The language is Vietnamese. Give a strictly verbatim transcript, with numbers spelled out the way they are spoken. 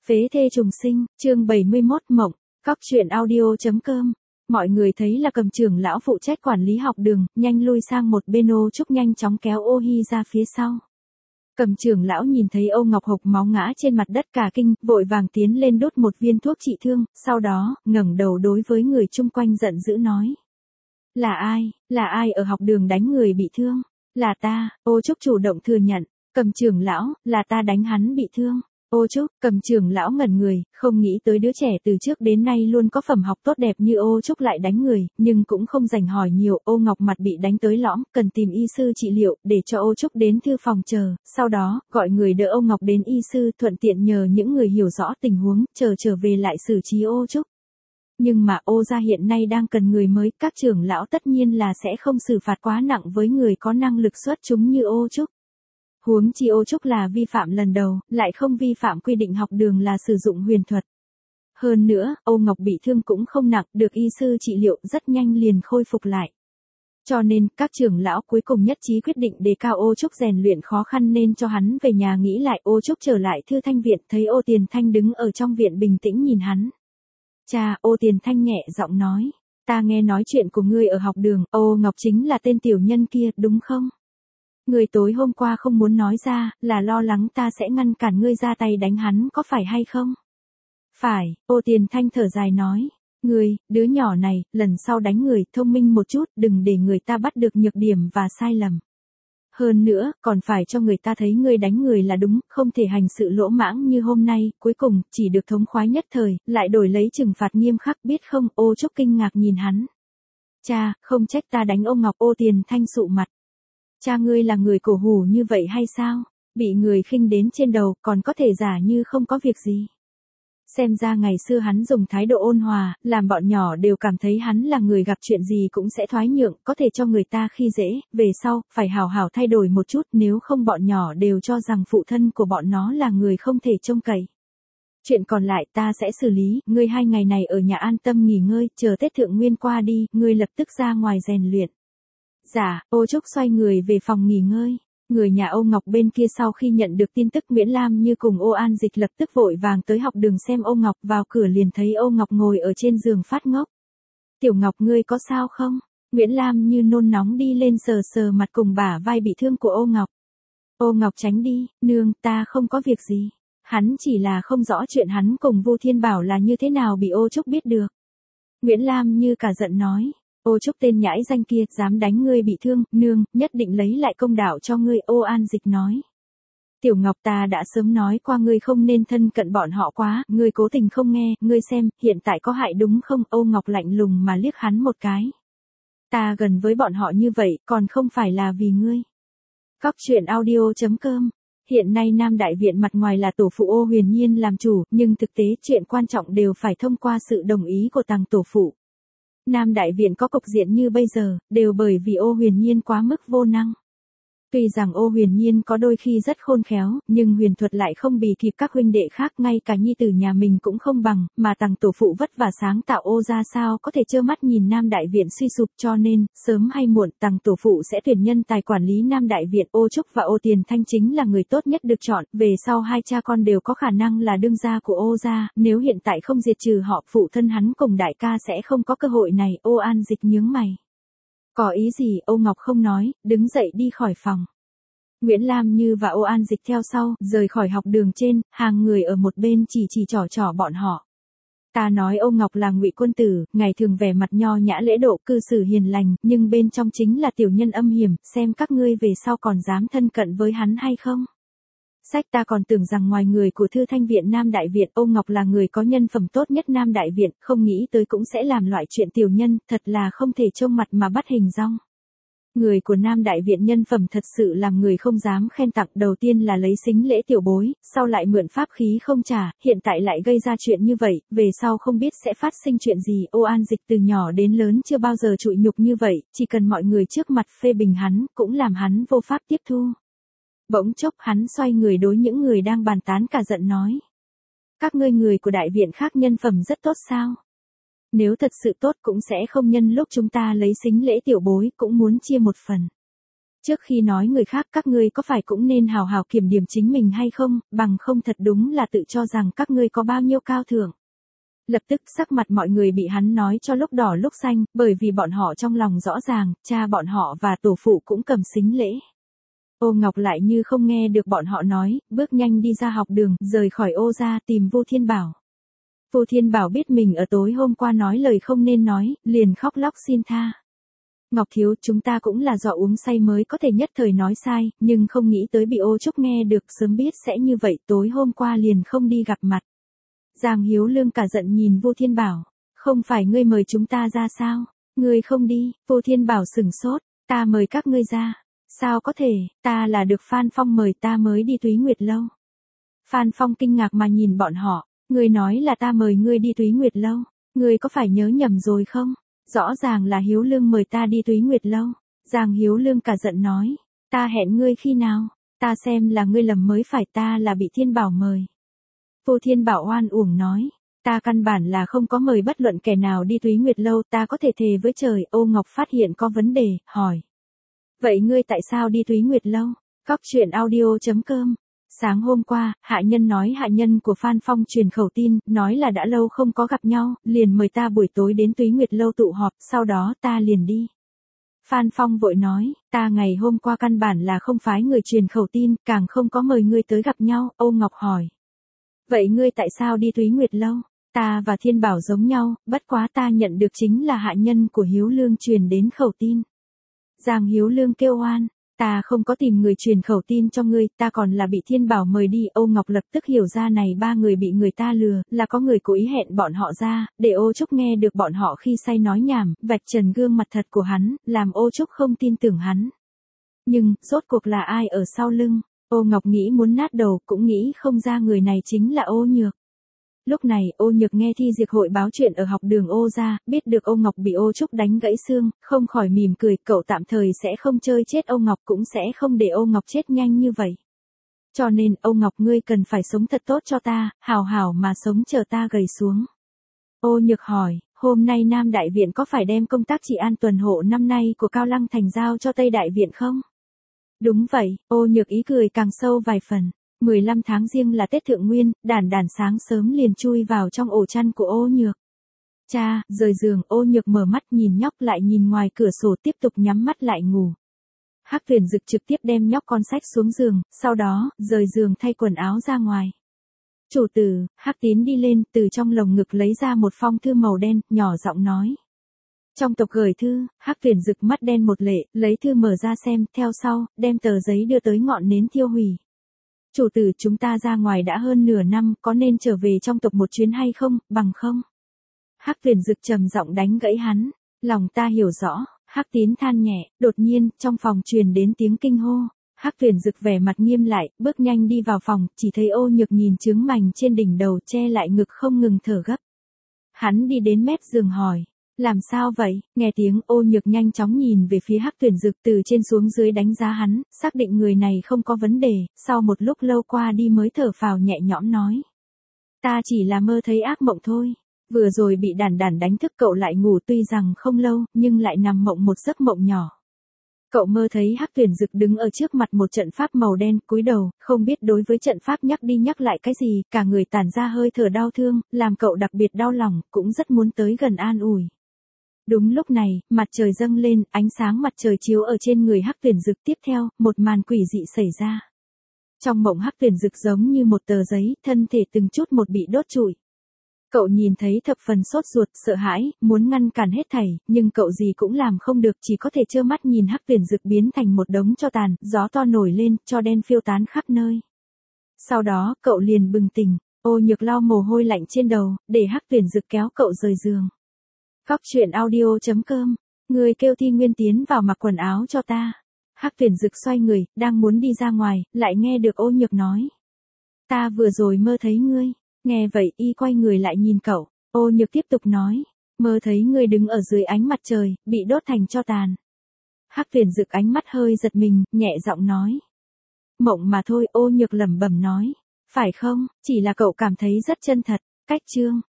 Phế thê trùng sinh, chương bảy mươi mốt mộng, cóc truyện audio.com. Mọi người thấy là Cầm trưởng lão phụ trách quản lý học đường, nhanh lui sang một bên. Ô Trúc nhanh chóng kéo Ô Hi ra phía sau. Cầm trưởng lão nhìn thấy Ô Ngọc hộc máu ngã trên mặt đất cả kinh, vội vàng tiến lên đốt một viên thuốc trị thương, sau đó, ngẩng đầu đối với người chung quanh giận dữ nói. Là ai, là ai ở học đường đánh người bị thương? Là ta. Ô Trúc chủ động thừa nhận. Cầm trưởng lão, là ta đánh hắn bị thương. Ô Trúc, Cầm trưởng lão ngẩn người, không nghĩ tới đứa trẻ từ trước đến nay luôn có phẩm học tốt đẹp như Ô Trúc lại đánh người, nhưng cũng không dành hỏi nhiều. Ô Ngọc mặt bị đánh tới lõm, cần tìm y sư trị liệu, để cho Ô Trúc đến thư phòng chờ, sau đó, gọi người đỡ Ô Ngọc đến y sư, thuận tiện nhờ những người hiểu rõ tình huống, chờ trở về lại xử trí Ô Trúc. Nhưng mà Ô gia hiện nay đang cần người mới, các trưởng lão tất nhiên là sẽ không xử phạt quá nặng với người có năng lực xuất chúng như Ô Trúc. Huống chi Ô Trúc là vi phạm lần đầu, lại không vi phạm quy định học đường là sử dụng huyền thuật. Hơn nữa, Ô Ngọc bị thương cũng không nặng, được y sư trị liệu rất nhanh liền khôi phục lại. Cho nên, các trưởng lão cuối cùng nhất trí quyết định đề cao Ô Trúc rèn luyện khó khăn nên cho hắn về nhà nghĩ lại. Ô Trúc trở lại Thư Thanh viện, thấy Ô Tiền Thanh đứng ở trong viện bình tĩnh nhìn hắn. Cha, Ô Tiền Thanh nhẹ giọng nói, ta nghe nói chuyện của ngươi ở học đường, Ô Ngọc chính là tên tiểu nhân kia, đúng không? Ngươi tối hôm qua không muốn nói ra, là lo lắng ta sẽ ngăn cản ngươi ra tay đánh hắn, có phải hay không? Phải. Ô Tiền Thanh thở dài nói, ngươi, đứa nhỏ này, lần sau đánh người, thông minh một chút, đừng để người ta bắt được nhược điểm và sai lầm. Hơn nữa, còn phải cho người ta thấy ngươi đánh người là đúng, không thể hành sự lỗ mãng như hôm nay, cuối cùng, chỉ được thống khoái nhất thời, lại đổi lấy trừng phạt nghiêm khắc, biết không? Ô Trúc kinh ngạc nhìn hắn. Cha, không trách ta đánh ông Ngọc. Ô Tiền Thanh sụ mặt. Cha ngươi là người cổ hủ như vậy hay sao? Bị người khinh đến trên đầu, còn có thể giả như không có việc gì. Xem ra ngày xưa hắn dùng thái độ ôn hòa, làm bọn nhỏ đều cảm thấy hắn là người gặp chuyện gì cũng sẽ thoái nhượng, có thể cho người ta khi dễ, về sau, phải hào hào thay đổi một chút, nếu không bọn nhỏ đều cho rằng phụ thân của bọn nó là người không thể trông cậy. Chuyện còn lại ta sẽ xử lý, ngươi hai ngày này ở nhà an tâm nghỉ ngơi, chờ Tết Thượng Nguyên qua đi, ngươi lập tức ra ngoài rèn luyện. Dạ. Ô Trúc xoay người về phòng nghỉ ngơi. Người nhà Ô Ngọc bên kia sau khi nhận được tin tức Nguyễn Lam Như cùng Ô An Dịch lập tức vội vàng tới học đường xem Ô Ngọc, vào cửa liền thấy Ô Ngọc ngồi ở trên giường phát ngốc. Tiểu Ngọc ngươi có sao không? Nguyễn Lam Như nôn nóng đi lên sờ sờ mặt cùng bả vai bị thương của Ô Ngọc. Ô Ngọc tránh đi, nương, ta không có việc gì. Hắn chỉ là không rõ chuyện hắn cùng Vu Thiên Bảo là như thế nào bị Ô Trúc biết được. Nguyễn Lam Như cả giận nói. Ô Trúc tên nhãi danh kia, dám đánh ngươi bị thương, nương, nhất định lấy lại công đạo cho ngươi. Ô An Dịch nói. Tiểu Ngọc ta đã sớm nói qua ngươi không nên thân cận bọn họ quá, ngươi cố tình không nghe, ngươi xem, hiện tại có hại đúng không? Ô Ngọc lạnh lùng mà liếc hắn một cái. Ta gần với bọn họ như vậy, còn không phải là vì ngươi. Cóc truyện audio.com. Hiện nay Nam Đại Viện mặt ngoài là tổ phụ Ô Huyền Nhiên làm chủ, nhưng thực tế chuyện quan trọng đều phải thông qua sự đồng ý của tàng tổ phụ. Nam Đại Viện có cục diện như bây giờ, đều bởi vì Ô Huyền Nhiên quá mức vô năng. Tuy rằng Ô Huyền Nhiên có đôi khi rất khôn khéo, nhưng huyền thuật lại không bì kịp các huynh đệ khác, ngay cả nhi tử nhà mình cũng không bằng, mà tàng tổ phụ vất vả sáng tạo Ô ra sao có thể trơ mắt nhìn Nam Đại Viện suy sụp, cho nên, sớm hay muộn tàng tổ phụ sẽ tuyển nhân tài quản lý Nam Đại Viện. Ô Trúc và Ô Tiền Thanh chính là người tốt nhất được chọn, về sau hai cha con đều có khả năng là đương gia của Ô gia, nếu hiện tại không diệt trừ họ, phụ thân hắn cùng đại ca sẽ không có cơ hội này. Ô An Dịch nhướng mày. Có ý gì? Ô Ngọc không nói, đứng dậy đi khỏi phòng. Nguyễn Lam Như và Ô An Dịch theo sau, rời khỏi học đường trên, hàng người ở một bên chỉ chỉ trò trò bọn họ. Ta nói Ô Ngọc là ngụy quân tử, ngày thường vẻ mặt nho nhã lễ độ cư xử hiền lành, nhưng bên trong chính là tiểu nhân âm hiểm, xem các ngươi về sau còn dám thân cận với hắn hay không. Sách ta còn tưởng rằng ngoài người của Thư Thanh viện Nam Đại Viện, Ô Ngọc là người có nhân phẩm tốt nhất Nam Đại Viện, không nghĩ tới cũng sẽ làm loại chuyện tiểu nhân, thật là không thể trông mặt mà bắt hình dong. Người của Nam Đại Viện nhân phẩm thật sự làm người không dám khen tặng, đầu tiên là lấy sính lễ tiểu bối, sau lại mượn pháp khí không trả, hiện tại lại gây ra chuyện như vậy, về sau không biết sẽ phát sinh chuyện gì. Ô An Dịch từ nhỏ đến lớn chưa bao giờ chịu nhục như vậy, chỉ cần mọi người trước mặt phê bình hắn, cũng làm hắn vô pháp tiếp thu. Bỗng chốc hắn xoay người đối những người đang bàn tán cả giận nói. Các ngươi người của đại viện khác nhân phẩm rất tốt sao? Nếu thật sự tốt cũng sẽ không nhân lúc chúng ta lấy sính lễ tiểu bối cũng muốn chia một phần. Trước khi nói người khác các ngươi có phải cũng nên hào hào kiểm điểm chính mình hay không, bằng không thật đúng là tự cho rằng các ngươi có bao nhiêu cao thượng. Lập tức sắc mặt mọi người bị hắn nói cho lúc đỏ lúc xanh, bởi vì bọn họ trong lòng rõ ràng, cha bọn họ và tổ phụ cũng cầm sính lễ. Ô Ngọc lại như không nghe được bọn họ nói, bước nhanh đi ra học đường, rời khỏi ô ra tìm Vu Thiên Bảo. Vu Thiên Bảo biết mình ở tối hôm qua nói lời không nên nói, liền khóc lóc xin tha. Ngọc thiếu, chúng ta cũng là do uống say mới có thể nhất thời nói sai, nhưng không nghĩ tới bị Ô Trúc nghe được, sớm biết sẽ như vậy, tối hôm qua liền không đi gặp mặt. Giang Hiếu Lương cả giận nhìn Vu Thiên Bảo, không phải ngươi mời chúng ta ra sao? Ngươi không đi? Vu Thiên Bảo sửng sốt, ta mời các ngươi ra. Sao có thể, ta là được Phan Phong mời ta mới đi Túy Nguyệt Lâu. Phan Phong kinh ngạc mà nhìn bọn họ, ngươi nói là ta mời ngươi đi Túy Nguyệt Lâu, ngươi có phải nhớ nhầm rồi không? Rõ ràng là Hiếu Lương mời ta đi Túy Nguyệt Lâu. Giang Hiếu Lương cả giận nói, ta hẹn ngươi khi nào? Ta xem là ngươi lầm mới phải, ta là bị Thiên Bảo mời. Vu Thiên Bảo oan uổng nói, ta căn bản là không có mời bất luận kẻ nào đi Túy Nguyệt Lâu, ta có thể thề với trời. Ô Ngọc phát hiện có vấn đề, hỏi. Vậy ngươi tại sao đi Túy Nguyệt Lâu? Góc truyện audio chấm com. Sáng hôm qua, hạ nhân nói hạ nhân của Phan Phong truyền khẩu tin, nói là đã lâu không có gặp nhau, liền mời ta buổi tối đến Túy Nguyệt Lâu tụ họp, sau đó ta liền đi. Phan Phong vội nói, ta ngày hôm qua căn bản là không phái người truyền khẩu tin, càng không có mời ngươi tới gặp nhau. Ô Ngọc hỏi. Vậy ngươi tại sao đi Túy Nguyệt Lâu? Ta và Thiên Bảo giống nhau, bất quá ta nhận được chính là hạ nhân của Hiếu Lương truyền đến khẩu tin. Giang Hiếu Lương kêu oan, ta không có tìm người truyền khẩu tin cho ngươi, ta còn là bị Thiên Bảo mời đi. Ô Ngọc lập tức hiểu ra này ba người bị người ta lừa, là có người cố ý hẹn bọn họ ra, để Ô Trúc nghe được bọn họ khi say nói nhảm, vạch trần gương mặt thật của hắn, làm Ô Trúc không tin tưởng hắn. Nhưng, rốt cuộc là ai ở sau lưng? Ô Ngọc nghĩ muốn nát đầu, cũng nghĩ không ra người này chính là Ô Nhược. Lúc này, Ô Nhược nghe Thi Diệp hội báo chuyện ở học đường Ô ra, biết được Ô Ngọc bị Ô Trúc đánh gãy xương, không khỏi mỉm cười, cậu tạm thời sẽ không chơi chết Ô Ngọc, cũng sẽ không để Ô Ngọc chết nhanh như vậy. Cho nên, Ô Ngọc ngươi cần phải sống thật tốt cho ta, hào hào mà sống chờ ta gầy xuống. Ô Nhược hỏi, hôm nay Nam Đại Viện có phải đem công tác trị an tuần hộ năm nay của Cao Lăng Thành giao cho Tây Đại Viện không? Đúng vậy. Ô Nhược ý cười càng sâu vài phần. mười lăm tháng Giêng là Tết Thượng Nguyên, Đản Đản sáng sớm liền chui vào trong ổ chăn của Ô Nhược. Cha, rời giường. Ô Nhược mở mắt nhìn nhóc, lại nhìn ngoài cửa sổ, tiếp tục nhắm mắt lại ngủ. Hắc Tuyền Dực trực tiếp đem nhóc con sách xuống giường, sau đó, rời giường thay quần áo ra ngoài. Chủ tử. Hắc Tín đi lên, từ trong lồng ngực lấy ra một phong thư màu đen, nhỏ giọng nói. Trong tộc gửi thư. Hắc Tuyền Dực mắt đen một lệ, lấy thư mở ra xem, theo sau, đem tờ giấy đưa tới ngọn nến thiêu hủy. Chủ tử, chúng ta ra ngoài đã hơn nửa năm, có nên trở về trong tộc một chuyến hay không, bằng không? Hắc Tuyền Dực trầm giọng đánh gãy hắn. Lòng ta hiểu rõ. Hắc Tín than nhẹ, đột nhiên, trong phòng truyền đến tiếng kinh hô. Hắc Tuyền Dực vẻ mặt nghiêm lại, bước nhanh đi vào phòng, chỉ thấy Ô Nhược nhìn chướng mành trên đỉnh đầu, che lại ngực không ngừng thở gấp. Hắn đi đến mép giường hỏi. Làm sao vậy? Nghe tiếng, Ô Nhược nhanh chóng nhìn về phía Hắc Tuyền Dực, từ trên xuống dưới đánh giá hắn, xác định người này không có vấn đề, sau một lúc lâu qua đi mới thở phào nhẹ nhõm nói. Ta chỉ là mơ thấy ác mộng thôi. Vừa rồi bị Đản Đản đánh thức cậu lại ngủ, tuy rằng không lâu, nhưng lại nằm mộng một giấc mộng nhỏ. Cậu mơ thấy Hắc Tuyền Dực đứng ở trước mặt một trận pháp màu đen, cúi đầu, không biết đối với trận pháp nhắc đi nhắc lại cái gì, cả người tản ra hơi thở đau thương, làm cậu đặc biệt đau lòng, cũng rất muốn tới gần an ủi. Đúng lúc này, mặt trời dâng lên, ánh sáng mặt trời chiếu ở trên người Hắc Tuyền Dực, tiếp theo, một màn quỷ dị xảy ra. Trong mộng Hắc Tuyền Dực giống như một tờ giấy, thân thể từng chút một bị đốt trụi. Cậu nhìn thấy thập phần sốt ruột, sợ hãi, muốn ngăn cản hết thảy, nhưng cậu gì cũng làm không được, chỉ có thể trơ mắt nhìn Hắc Tuyền Dực biến thành một đống tro tàn, gió to nổi lên, tro đen phiêu tán khắp nơi. Sau đó, cậu liền bừng tỉnh, Ô Nhược lau mồ hôi lạnh trên đầu, để Hắc Tuyền Dực kéo cậu rời giường. Góc truyện audio chấm com. Người kêu Thi Nguyên tiến vào mặc quần áo cho ta. Hắc Tuyền Dực xoay người, đang muốn đi ra ngoài, lại nghe được Ô Nhược nói. Ta vừa rồi mơ thấy ngươi. Nghe vậy, y quay người lại nhìn cậu. Ô Nhược tiếp tục nói. Mơ thấy ngươi đứng ở dưới ánh mặt trời, bị đốt thành tro tàn. Hắc Tuyền Dực ánh mắt hơi giật mình, nhẹ giọng nói. Mộng mà thôi. Ô Nhược lẩm bẩm nói. Phải không, chỉ là cậu cảm thấy rất chân thật. Cách chương.